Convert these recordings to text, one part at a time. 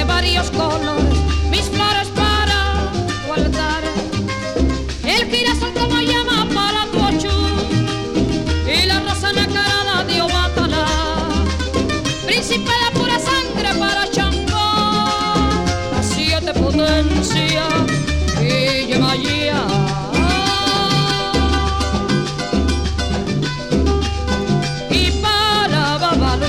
de varios colores, mis flores para tu altar. El girasol como llama para tu ochú y la rosa nacarada de Obatalá. Príncipe de pura sangre para Changó, las 7 potencias y Yemayía. Y para Babalú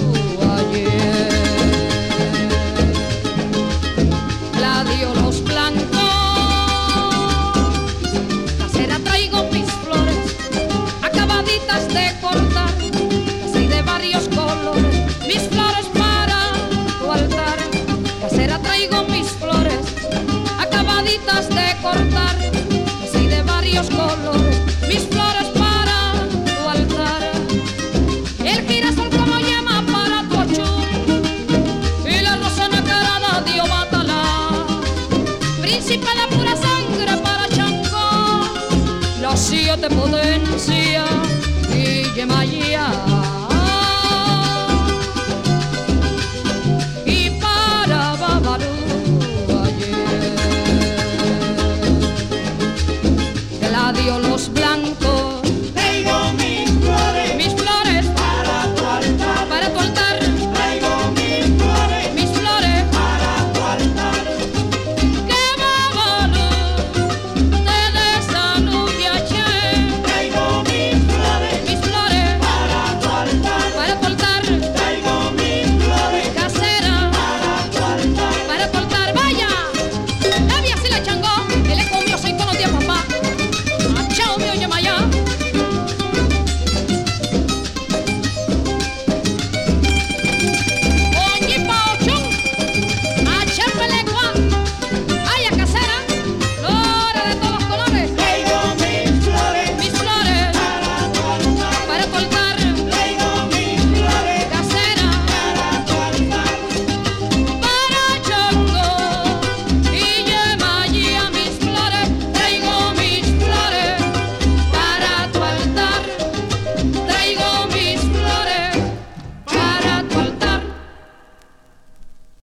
Gladio los blancos, casera traigo mis flores, acabaditas de cortar, casi de varios colores, mis flores para tu altar. Casera traigo mis flores, acabaditas de cortar, casi de varios colores, mis flores para tu altar. El girasol como llama para tu ochú y la rosa nacarada de Obatalá. Príncipe de pura sangre para Changó, las 7 potencias y Yemayía. Y para Babalú Gladio los